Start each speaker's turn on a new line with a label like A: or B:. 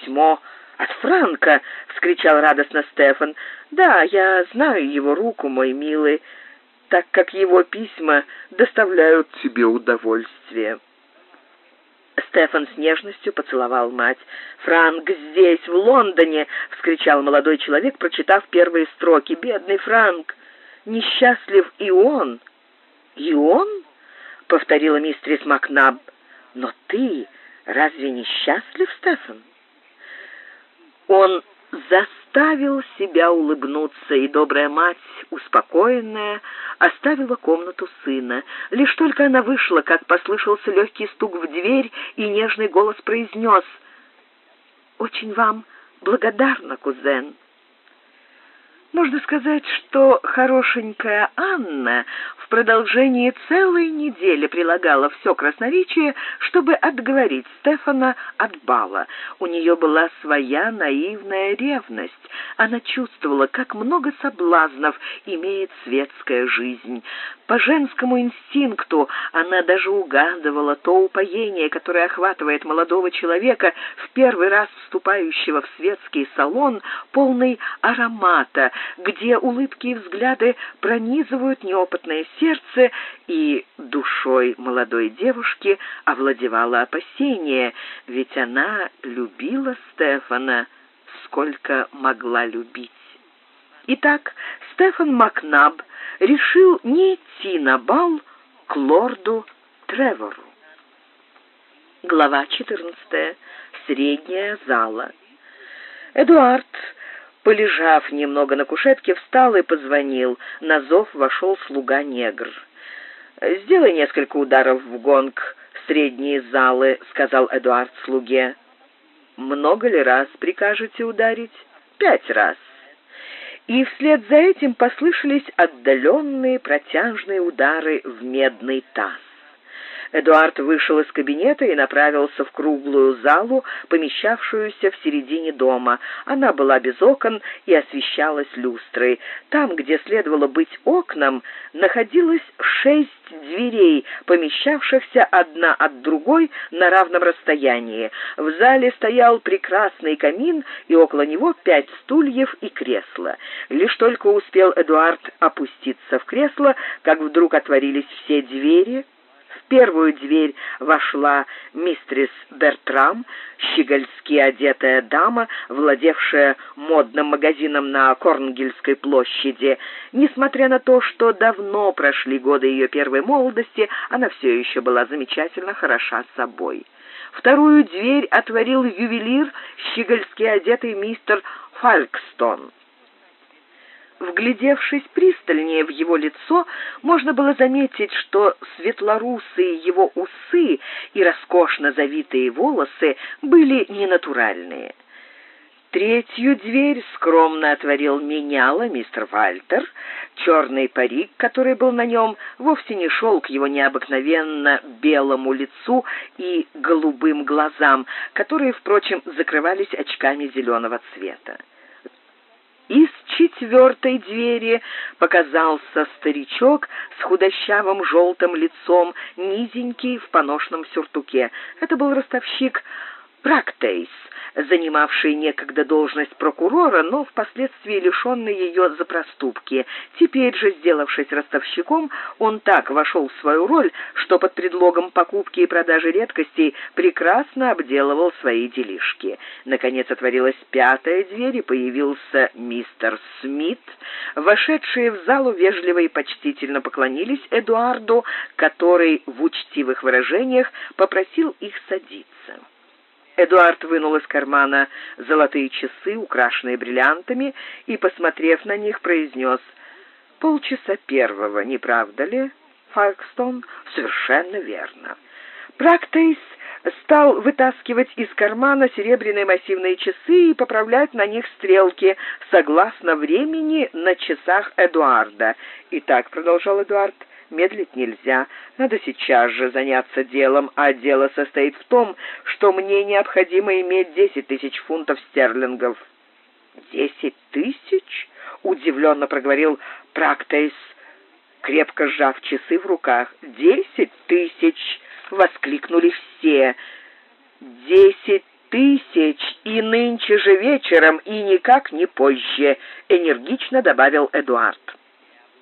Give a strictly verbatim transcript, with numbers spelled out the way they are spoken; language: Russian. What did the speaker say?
A: письмо от Франка!» — вскричал радостно Стефан. «Да, я знаю его руку, мой милый, так как его письма доставляют тебе удовольствие». Стефан с нежностью поцеловал мать. «Франк здесь, в Лондоне!» — вскричал молодой человек, прочитав первые строки. «Бедный Франк! Несчастлив и он!» «И он?» — повторила мистерис Макнаб. «Но ты разве не счастлив, Стефан?» Он заставил себя улыбнуться, и добрая мать, успокоенная, оставила комнату сына. Лишь только она вышла, как послышался легкий стук в дверь, и нежный голос произнес: «Очень вам благодарна, кузен». Можно сказать, что хорошенькая Анна в продолжении целой недели прилагала все красноречие, чтобы отговорить Стефана от бала. У нее была своя наивная ревность. Она чувствовала, как много соблазнов имеет светская жизнь. По женскому инстинкту она даже угадывала то упоение, которое охватывает молодого человека, в первый раз вступающего в светский салон, полный аромата, где улыбки и взгляды пронизывают неопытное сердце, и душой молодой девушки овладевало опасение, ведь она любила Стефана, сколько могла любить. Итак, Стефан Макнаб решил не идти на бал к лорду Тревору. Глава четырнадцатая. Средняя зала. Эдуард, полежав немного на кушетке, встал и позвонил. На зов вошел слуга-негр. «Сделай несколько ударов в гонг средней залы», — сказал Эдуард слуге. «Много ли раз прикажете ударить?» «Пять раз». И вслед за этим послышались отдаленные протяжные удары в медный таз. Эдуард вышел из кабинета и направился в круглую залу, помещавшуюся в середине дома. Она была без окон и освещалась люстрой. Там, где следовало быть окном, находилось шесть дверей, помещавшихся одна от другой на равном расстоянии. В зале стоял прекрасный камин, и около него пять стульев и кресло. Лишь только успел Эдуард опуститься в кресло, как вдруг отворились все двери. В первую дверь вошла мистерис Бертрам, щегольски одетая дама, владевшая модным магазином на Корнгельской площади. Несмотря на то, что давно прошли годы ее первой молодости, она все еще была замечательно хороша собой. Вторую дверь отворил ювелир, щегольски одетый мистер Фалькстон. Вглядевшись пристальнее в его лицо, можно было заметить, что светлорусые его усы и роскошно завитые волосы были ненатуральные. Третью дверь скромно отворил меняла мистер Вальтер. Черный парик, который был на нем, вовсе не шел к его необыкновенно белому лицу и голубым глазам, которые, впрочем, закрывались очками зеленого цвета. Из четвертой двери показался старичок с худощавым желтым лицом, низенький в поношенном сюртуке. Это был ростовщик Практейс, занимавший некогда должность прокурора, но впоследствии лишенный ее за проступки. Теперь же, сделавшись ростовщиком, он так вошел в свою роль, что под предлогом покупки и продажи редкостей прекрасно обделывал свои делишки. Наконец отворилась пятая дверь, и появился мистер Смит. Вошедшие в залу вежливо и почтительно поклонились Эдуарду, который в учтивых выражениях попросил их садиться. Эдуард вынул из кармана золотые часы, украшенные бриллиантами, и, посмотрев на них, произнес: «Полчаса первого, не правда ли, Фалькстон?» «Совершенно верно». Практейс стал вытаскивать из кармана серебряные массивные часы и поправлять на них стрелки, согласно времени на часах Эдуарда. «Итак», — продолжал Эдуард, — «медлить нельзя. Надо сейчас же заняться делом, а дело состоит в том, что мне необходимо иметь десять тысяч фунтов стерлингов». «Десять тысяч?» — удивленно проговорил Практейс, крепко сжав часы в руках. «Десять тысяч!» — воскликнули все. «Десять тысяч, и нынче же вечером, и никак не позже», — энергично добавил Эдуард.